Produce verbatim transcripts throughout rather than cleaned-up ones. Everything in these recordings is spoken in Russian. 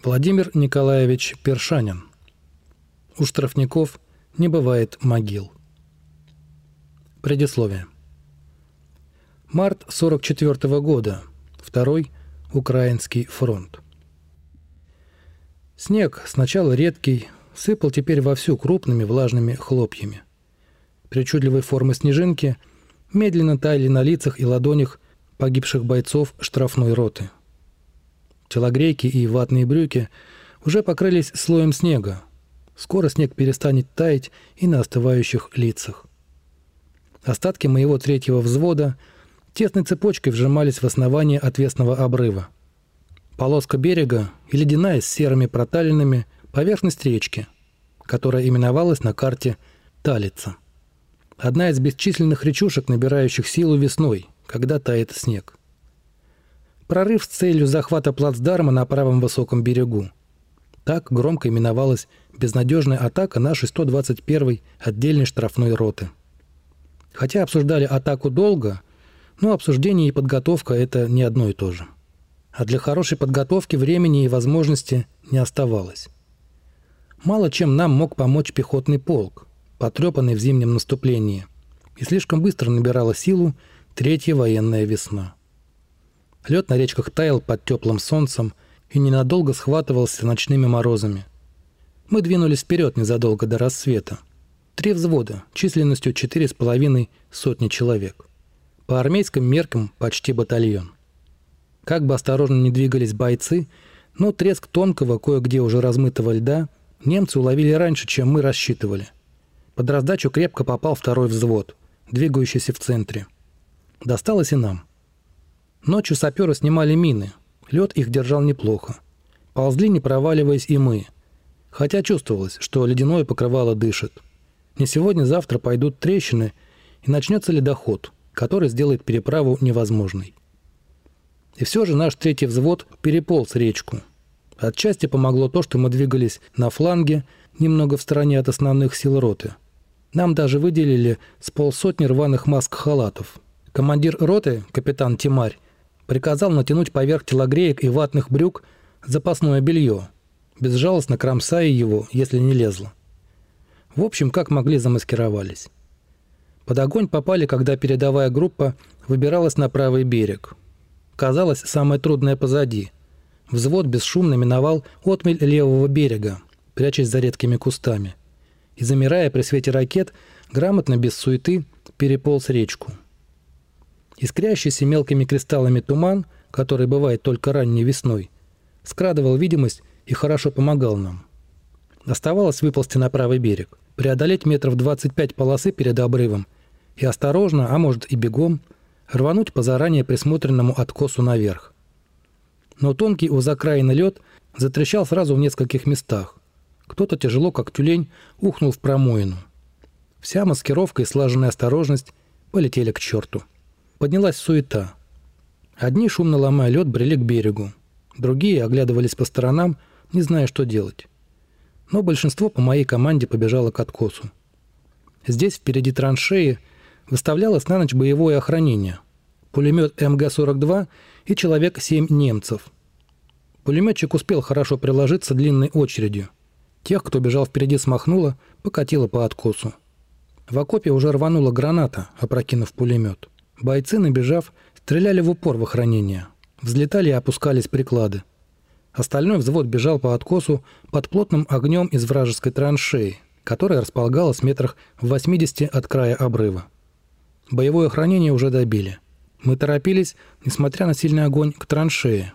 Владимир Николаевич Першанин. У штрафников не бывает могил. Предисловие. Март сорок четвёртого года. Второй Украинский фронт. Снег, сначала редкий, сыпал теперь вовсю крупными влажными хлопьями. Причудливой формы снежинки медленно таяли на лицах и ладонях погибших бойцов штрафной роты. Телогрейки и ватные брюки уже покрылись слоем снега. Скоро снег перестанет таять и на остывающих лицах. Остатки моего третьего взвода тесной цепочкой вжимались в основание отвесного обрыва. Полоска берега и ледяная с серыми проталинами поверхность речки, которая именовалась на карте Талица. Одна из бесчисленных речушек, набирающих силу весной, когда тает снег. Прорыв с целью захвата плацдарма на правом высоком берегу. Так громко именовалась безнадежная атака нашей сто двадцать первой отдельной штрафной роты. Хотя обсуждали атаку долго, но обсуждение и подготовка – это не одно и то же. А для хорошей подготовки времени и возможности не оставалось. Мало чем нам мог помочь пехотный полк, потрепанный в зимнем наступлении, и слишком быстро набирала силу третья военная весна. Лед на речках таял под теплым солнцем и ненадолго схватывался ночными морозами. Мы двинулись вперед незадолго до рассвета. Три взвода, численностью четыре с половиной сотни человек. По армейским меркам почти батальон. Как бы осторожно ни двигались бойцы, но треск тонкого, кое-где уже размытого льда немцы уловили раньше, чем мы рассчитывали. Под раздачу крепко попал второй взвод, двигающийся в центре. Досталось и нам. Ночью саперы снимали мины. Лед их держал неплохо. Ползли, не проваливаясь, и мы. Хотя чувствовалось, что ледяное покрывало дышит. Не сегодня-завтра пойдут трещины, и начнется ледоход, который сделает переправу невозможной. И все же наш третий взвод переполз речку. Отчасти помогло то, что мы двигались на фланге, немного в стороне от основных сил роты. Нам даже выделили с полсотни рваных маск-халатов. Командир роты, капитан Тимарь, приказал натянуть поверх телогреек и ватных брюк запасное белье, безжалостно кромсая его, если не лезло. В общем, как могли, замаскировались. Под огонь попали, когда передовая группа выбиралась на правый берег. Казалось, самое трудное позади. Взвод бесшумно миновал отмель левого берега, прячась за редкими кустами, и, замирая при свете ракет, грамотно, без суеты, переполз речку. Искрящийся мелкими кристаллами туман, который бывает только ранней весной, скрадывал видимость и хорошо помогал нам. Оставалось выползти на правый берег, преодолеть метров двадцать пять полосы перед обрывом и осторожно, а может и бегом, рвануть по заранее присмотренному откосу наверх. Но тонкий у закраины лед затрещал сразу в нескольких местах. Кто-то тяжело, как тюлень, ухнул в промоину. Вся маскировка и слаженная осторожность полетели к черту. Поднялась суета. Одни, шумно ломая лед, брели к берегу. Другие оглядывались по сторонам, не зная, что делать. Но большинство по моей команде побежало к откосу. Здесь, впереди траншеи, выставлялось на ночь боевое охранение. Пулемет эм гэ сорок два и человек семь немцев. Пулеметчик успел хорошо приложиться длинной очередью. Тех, кто бежал впереди, смахнуло, покатило по откосу. В окопе уже рванула граната, опрокинув пулемет. Бойцы, набежав, стреляли в упор в охранение. Взлетали и опускались приклады. Остальной взвод бежал по откосу под плотным огнем из вражеской траншеи, которая располагалась метрах в восьмидесяти от края обрыва. Боевое охранение уже добили. Мы торопились, несмотря на сильный огонь, к траншее.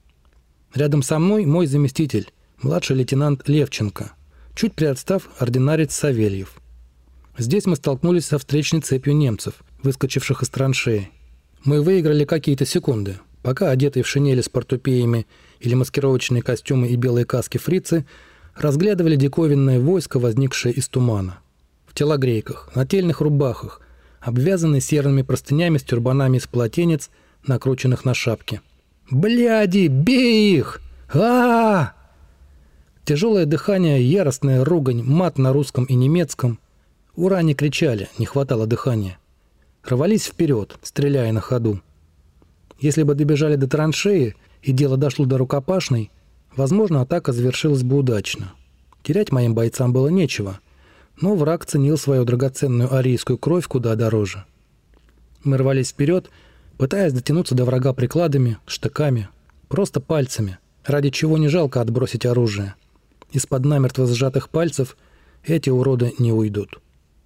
Рядом со мной мой заместитель, младший лейтенант Левченко, чуть приотстав ординарец Савельев. Здесь мы столкнулись со встречной цепью немцев, выскочивших из траншеи. Мы выиграли какие-то секунды, пока одетые в шинели с портупеями или маскировочные костюмы и белые каски фрицы разглядывали диковинное войско, возникшее из тумана. В телогрейках, нательных рубахах, обвязанные серыми простынями с тюрбанами из полотенец, накрученных на шапки. «Бляди, бей их! а, -а, -а Тяжелое дыхание, яростная ругань, мат на русском и немецком. Ура не кричали, не хватало дыхания. Рвались вперед, стреляя на ходу. Если бы добежали до траншеи и дело дошло до рукопашной, Возможно, атака завершилась бы удачно. Терять моим бойцам было нечего, но враг ценил свою драгоценную арийскую кровь куда дороже. Мы рвались вперед, пытаясь дотянуться до врага прикладами, штыками, просто пальцами, ради чего не жалко отбросить оружие. Из-под намертво сжатых пальцев эти уроды не уйдут.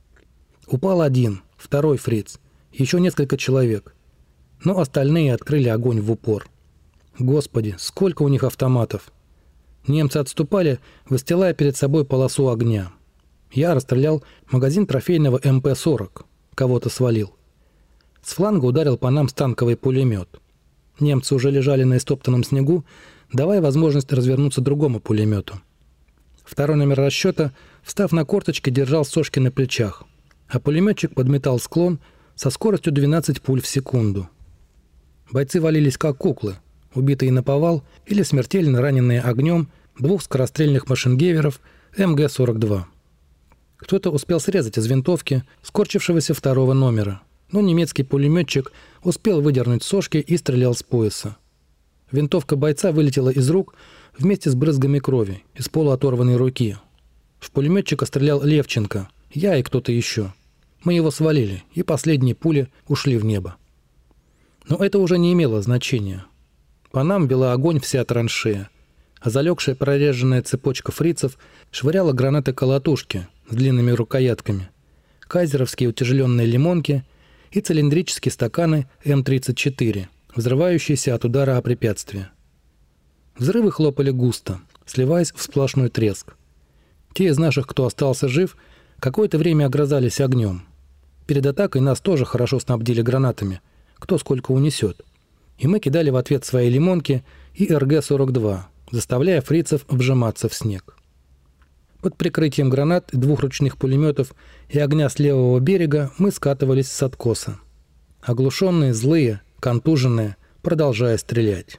Упал один, второй фриц, еще несколько человек, но остальные открыли огонь в упор. Господи, сколько у них автоматов! Немцы отступали, выстилая перед собой полосу огня. Я расстрелял магазин трофейного эм пэ сорок, кого-то свалил. С фланга ударил по нам станковый пулемет. Немцы уже лежали на истоптанном снегу, давая возможность развернуться другому пулемету. Второй номер расчета, встав на корточки, держал сошки на плечах, а пулеметчик подметал склон со скоростью двенадцать пуль в секунду. Бойцы валились как куклы, убитые наповал или смертельно раненые огнем двух скорострельных машингеверов эм гэ сорок два. Кто-то успел срезать из винтовки скорчившегося второго номера, но немецкий пулеметчик успел выдернуть сошки и стрелял с пояса. Винтовка бойца вылетела из рук вместе с брызгами крови из полуоторванной руки. В пулеметчика стрелял Левченко, я и кто-то еще. Мы его свалили, и последние пули ушли в небо. Но это уже не имело значения. По нам вела огонь вся траншея, а залегшая прореженная цепочка фрицев швыряла гранаты-колотушки с длинными рукоятками, кайзеровские утяжеленные лимонки и цилиндрические стаканы эм тридцать четыре, взрывающиеся от удара о препятствие. Взрывы хлопали густо, сливаясь в сплошной треск. Те из наших, кто остался жив, какое-то время огрызались огнем. Перед атакой нас тоже хорошо снабдили гранатами, кто сколько унесет. И мы кидали в ответ свои лимонки и эр гэ сорок два, заставляя фрицев вжиматься в снег. Под прикрытием гранат, двух ручных пулеметов и огня с левого берега мы скатывались с откоса. Оглушенные, злые, контуженные, продолжая стрелять.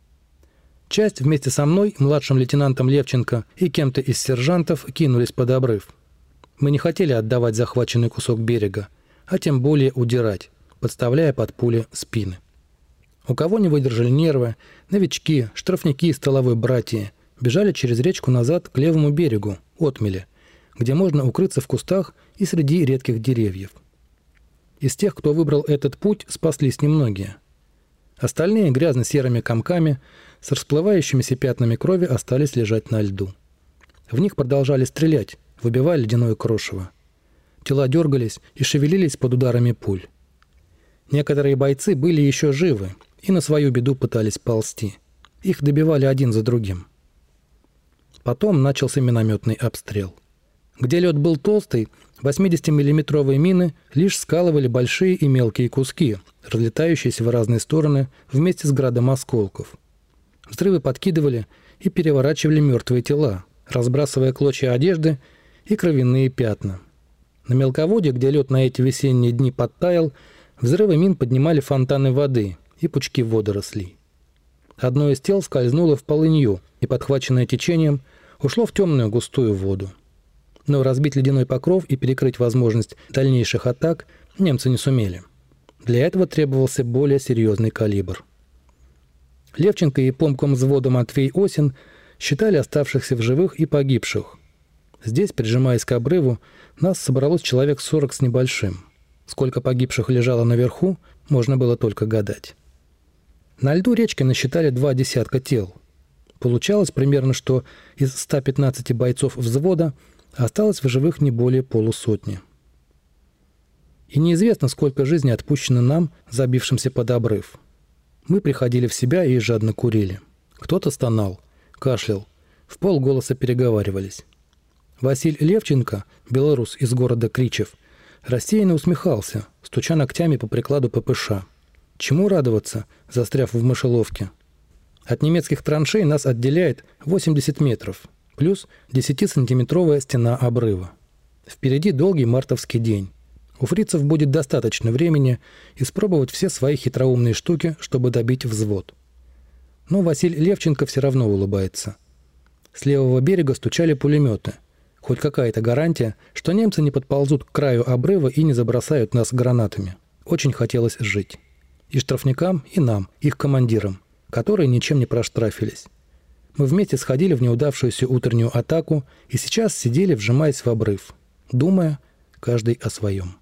Часть вместе со мной, младшим лейтенантом Левченко и кем-то из сержантов кинулись под обрыв. Мы не хотели отдавать захваченный кусок берега, а тем более удирать, подставляя под пули спины. У кого не выдержали нервы, новички, штрафники из столовой братьи бежали через речку назад к левому берегу, отмели, где можно укрыться в кустах и среди редких деревьев. Из тех, кто выбрал этот путь, спаслись немногие. Остальные грязно-серыми комками с расплывающимися пятнами крови остались лежать на льду. В них продолжали стрелять, выбивая ледяное крошево. Тела дергались и шевелились под ударами пуль. Некоторые бойцы были еще живы и на свою беду пытались ползти. Их добивали один за другим. Потом начался минометный обстрел. Где лед был толстый, восьмидесятимиллиметровые мины лишь скалывали большие и мелкие куски, разлетающиеся в разные стороны вместе с градом осколков. Взрывы подкидывали и переворачивали мертвые тела, разбрасывая клочья одежды и кровяные пятна. На мелководье, где лед на эти весенние дни подтаял, взрывы мин поднимали фонтаны воды и пучки водорослей. Одно из тел скользнуло в полынью и, подхваченное течением, ушло в темную густую воду. Но разбить ледяной покров и перекрыть возможность дальнейших атак немцы не сумели. Для этого требовался более серьезный калибр. Левченко и помком взвода Матвей Осин считали оставшихся в живых и погибших. Здесь, прижимаясь к обрыву, нас собралось человек сорок с небольшим. Сколько погибших лежало наверху, можно было только гадать. На льду речки насчитали два десятка тел. Получалось примерно, что из ста пятнадцати бойцов взвода осталось в живых не более полусотни. И неизвестно, сколько жизней отпущено нам, забившимся под обрыв. Мы приходили в себя и жадно курили. Кто-то стонал, кашлял, в полголоса переговаривались. Василь Левченко, белорус из города Кричев, рассеянно усмехался, стуча ногтями по прикладу пэ пэ ша. Чему радоваться, застряв в мышеловке? От немецких траншей нас отделяет восемьдесят метров, плюс десятисантиметровая стена обрыва. Впереди долгий мартовский день. У фрицев будет достаточно времени испробовать все свои хитроумные штуки, чтобы добить взвод. Но Василий Левченко все равно улыбается. С левого берега стучали пулеметы. Хоть какая-то гарантия, что немцы не подползут к краю обрыва и не забросают нас гранатами. Очень хотелось жить. И штрафникам, и нам, их командирам, которые ничем не проштрафились. Мы вместе сходили в неудавшуюся утреннюю атаку и сейчас сидели, вжимаясь в обрыв, думая каждый о своем.